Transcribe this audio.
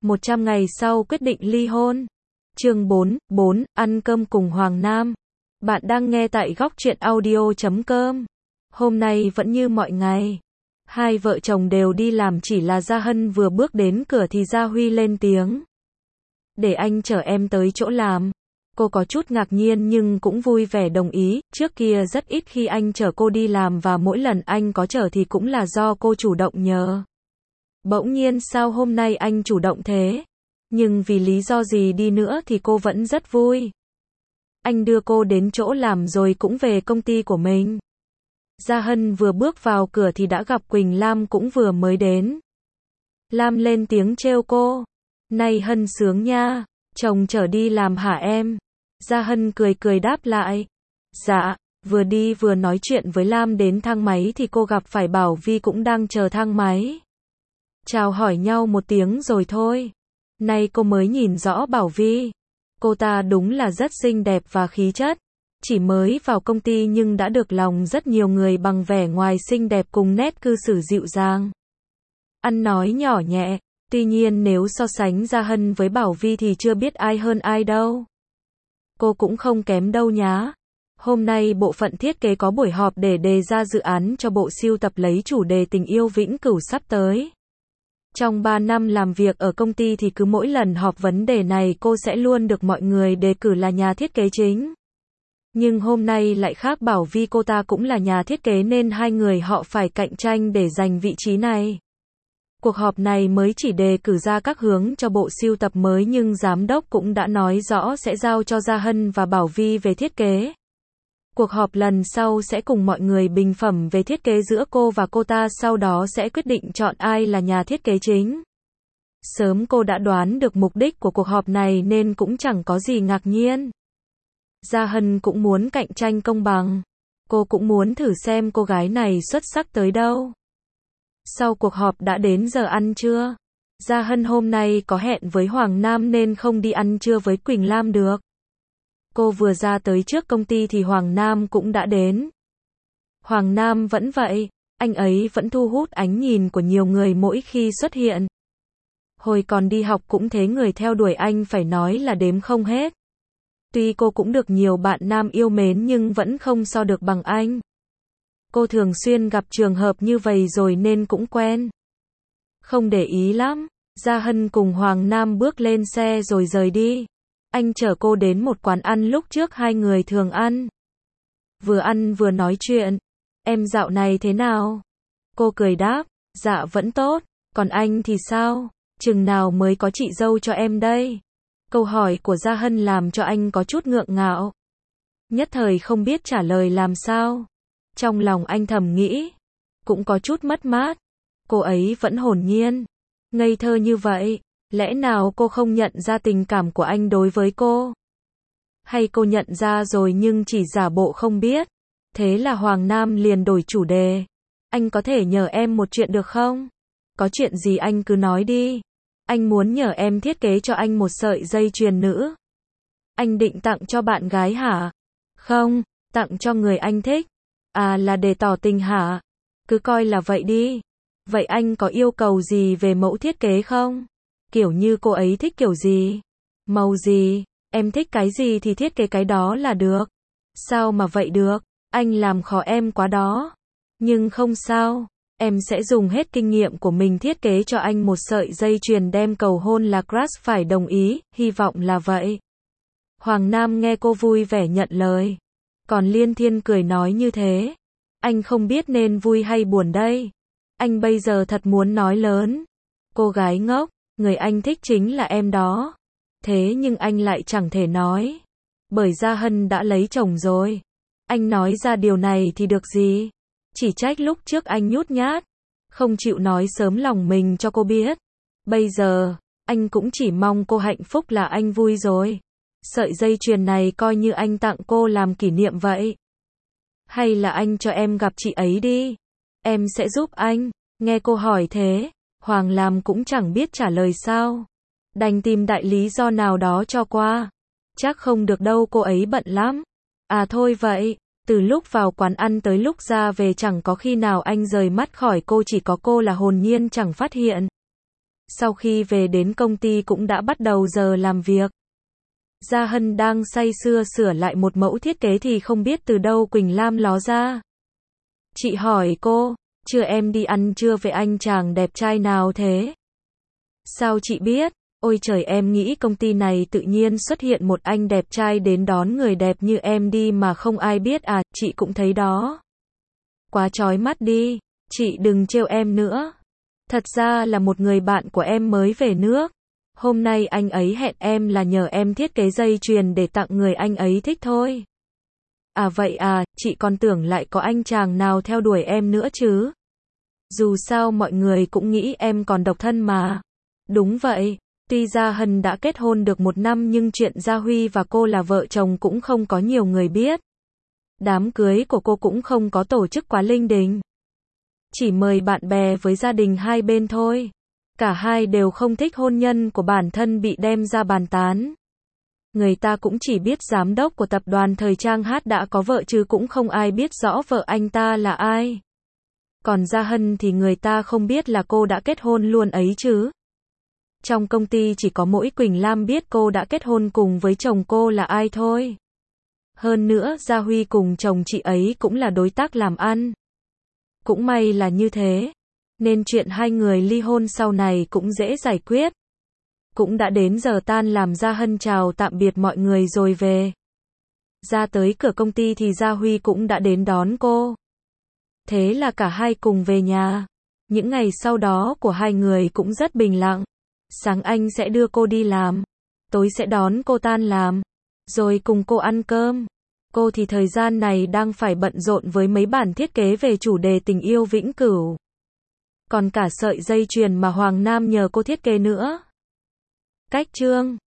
100 ngày sau quyết định ly hôn. Chương 4, ăn cơm cùng Hoàng Nam. Bạn đang nghe tại góc truyện audio.com. Hôm nay vẫn như mọi ngày. Hai vợ chồng đều đi làm, chỉ là Gia Hân vừa bước đến cửa thì Gia Huy lên tiếng. Để anh chở em tới chỗ làm. Cô có chút ngạc nhiên nhưng cũng vui vẻ đồng ý, trước kia rất ít khi anh chở cô đi làm và mỗi lần anh có chở thì cũng là do cô chủ động nhờ. Bỗng nhiên sao hôm nay anh chủ động thế? Nhưng vì lý do gì đi nữa thì cô vẫn rất vui. Anh đưa cô đến chỗ làm rồi cũng về công ty của mình. Gia Hân vừa bước vào cửa thì đã gặp Quỳnh Lam cũng vừa mới đến. Lam lên tiếng trêu cô. Này Hân sướng nha, chồng chở đi làm hả em? Gia Hân cười cười đáp lại. Dạ, vừa đi vừa nói chuyện với Lam đến thang máy thì cô gặp phải Bảo Vi cũng đang chờ thang máy. Chào hỏi nhau một tiếng rồi thôi. Nay cô mới nhìn rõ Bảo Vi. Cô ta đúng là rất xinh đẹp và khí chất. Chỉ mới vào công ty nhưng đã được lòng rất nhiều người bằng vẻ ngoài xinh đẹp cùng nét cư xử dịu dàng. Ăn nói nhỏ nhẹ. Tuy nhiên nếu so sánh Gia Hân với Bảo Vi thì chưa biết ai hơn ai đâu. Cô cũng không kém đâu nhá. Hôm nay bộ phận thiết kế có buổi họp để đề ra dự án cho bộ sưu tập lấy chủ đề tình yêu vĩnh cửu sắp tới. Trong 3 năm làm việc ở công ty thì cứ mỗi lần họp vấn đề này cô sẽ luôn được mọi người đề cử là nhà thiết kế chính. Nhưng hôm nay lại khác, Bảo Vi cô ta cũng là nhà thiết kế nên hai người họ phải cạnh tranh để giành vị trí này. Cuộc họp này mới chỉ đề cử ra các hướng cho bộ sưu tập mới nhưng giám đốc cũng đã nói rõ sẽ giao cho Gia Hân và Bảo Vi về thiết kế. Cuộc họp lần sau sẽ cùng mọi người bình phẩm về thiết kế giữa cô và cô ta, sau đó sẽ quyết định chọn ai là nhà thiết kế chính. Sớm cô đã đoán được mục đích của cuộc họp này nên cũng chẳng có gì ngạc nhiên. Gia Hân cũng muốn cạnh tranh công bằng. Cô cũng muốn thử xem cô gái này xuất sắc tới đâu. Sau cuộc họp đã đến giờ ăn trưa. Gia Hân hôm nay có hẹn với Hoàng Nam nên không đi ăn trưa với Quỳnh Lam được. Cô vừa ra tới trước công ty thì Hoàng Nam cũng đã đến. Hoàng Nam vẫn vậy, anh ấy vẫn thu hút ánh nhìn của nhiều người mỗi khi xuất hiện. Hồi còn đi học cũng thế, người theo đuổi anh phải nói là đếm không hết. Tuy cô cũng được nhiều bạn nam yêu mến nhưng vẫn không so được bằng anh. Cô thường xuyên gặp trường hợp như vậy rồi nên cũng quen. Không để ý lắm, Gia Hân cùng Hoàng Nam bước lên xe rồi rời đi. Anh chở cô đến một quán ăn lúc trước hai người thường ăn. Vừa ăn vừa nói chuyện. Em dạo này thế nào? Cô cười đáp, dạ vẫn tốt, còn anh thì sao? Chừng nào mới có chị dâu cho em đây? Câu hỏi của Gia Hân làm cho anh có chút ngượng ngạo. Nhất thời không biết trả lời làm sao. Trong lòng anh thầm nghĩ, cũng có chút mất mát. Cô ấy vẫn hồn nhiên, ngây thơ như vậy. Lẽ nào cô không nhận ra tình cảm của anh đối với cô? Hay cô nhận ra rồi nhưng chỉ giả bộ không biết? Thế là Hoàng Nam liền đổi chủ đề. Anh có thể nhờ em một chuyện được không? Có chuyện gì anh cứ nói đi. Anh muốn nhờ em thiết kế cho anh một sợi dây chuyền nữ. Anh định tặng cho bạn gái hả? Không, tặng cho người anh thích. À, là để tỏ tình hả? Cứ coi là vậy đi. Vậy anh có yêu cầu gì về mẫu thiết kế không? Kiểu như cô ấy thích kiểu gì? Màu gì? Em thích cái gì thì thiết kế cái đó là được. Sao mà vậy được? Anh làm khó em quá đó. Nhưng không sao. Em sẽ dùng hết kinh nghiệm của mình thiết kế cho anh một sợi dây chuyền đem cầu hôn là crush phải đồng ý, hy vọng là vậy. Hoàng Nam nghe cô vui vẻ nhận lời. Còn Liên Thiên cười nói như thế. Anh không biết nên vui hay buồn đây. Anh bây giờ thật muốn nói lớn. Cô gái ngốc, người anh thích chính là em đó. Thế nhưng anh lại chẳng thể nói. Bởi Gia Hân đã lấy chồng rồi. Anh nói ra điều này thì được gì? Chỉ trách lúc trước anh nhút nhát. Không chịu nói sớm lòng mình cho cô biết. Bây giờ, anh cũng chỉ mong cô hạnh phúc là anh vui rồi. Sợi dây chuyền này coi như anh tặng cô làm kỷ niệm vậy. Hay là anh cho em gặp chị ấy đi. Em sẽ giúp anh. Nghe cô hỏi thế, Hoàng Lam cũng chẳng biết trả lời sao. Đành tìm đại lý do nào đó cho qua. Chắc không được đâu, cô ấy bận lắm. À thôi vậy, từ lúc vào quán ăn tới lúc ra về chẳng có khi nào anh rời mắt khỏi cô, chỉ có cô là hồn nhiên chẳng phát hiện. Sau khi về đến công ty cũng đã bắt đầu giờ làm việc. Gia Hân đang say sưa sửa lại một mẫu thiết kế thì không biết từ đâu Quỳnh Lam ló ra. Chị hỏi cô, chưa em đi ăn trưa với anh chàng đẹp trai nào thế? Sao chị biết? Ôi trời, em nghĩ công ty này tự nhiên xuất hiện một anh đẹp trai đến đón người đẹp như em đi mà không ai biết à, chị cũng thấy đó. Quá chói mắt đi, chị đừng trêu em nữa. Thật ra là một người bạn của em mới về nước. Hôm nay anh ấy hẹn em là nhờ em thiết kế dây chuyền để tặng người anh ấy thích thôi. À vậy à, chị còn tưởng lại có anh chàng nào theo đuổi em nữa chứ. Dù sao mọi người cũng nghĩ em còn độc thân mà. Đúng vậy, tuy Gia Hân đã kết hôn được 1 năm nhưng chuyện Gia Huy và cô là vợ chồng cũng không có nhiều người biết. Đám cưới của cô cũng không có tổ chức quá linh đình. Chỉ mời bạn bè với gia đình hai bên thôi. Cả hai đều không thích hôn nhân của bản thân bị đem ra bàn tán. Người ta cũng chỉ biết giám đốc của tập đoàn thời trang H đã có vợ chứ cũng không ai biết rõ vợ anh ta là ai. Còn Gia Hân thì người ta không biết là cô đã kết hôn luôn ấy chứ. Trong công ty chỉ có mỗi Quỳnh Lam biết cô đã kết hôn cùng với chồng cô là ai thôi. Hơn nữa Gia Huy cùng chồng chị ấy cũng là đối tác làm ăn. Cũng may là như thế, nên chuyện hai người ly hôn sau này cũng dễ giải quyết. Cũng đã đến giờ tan làm, Gia Hân chào tạm biệt mọi người rồi về. Ra tới cửa công ty thì Gia Huy cũng đã đến đón cô. Thế là cả hai cùng về nhà. Những ngày sau đó của hai người cũng rất bình lặng. Sáng anh sẽ đưa cô đi làm, tối sẽ đón cô tan làm, rồi cùng cô ăn cơm. Cô thì thời gian này đang phải bận rộn với mấy bản thiết kế về chủ đề tình yêu vĩnh cửu. Còn cả sợi dây chuyền mà Hoàng Nam nhờ cô thiết kế nữa. Cách chương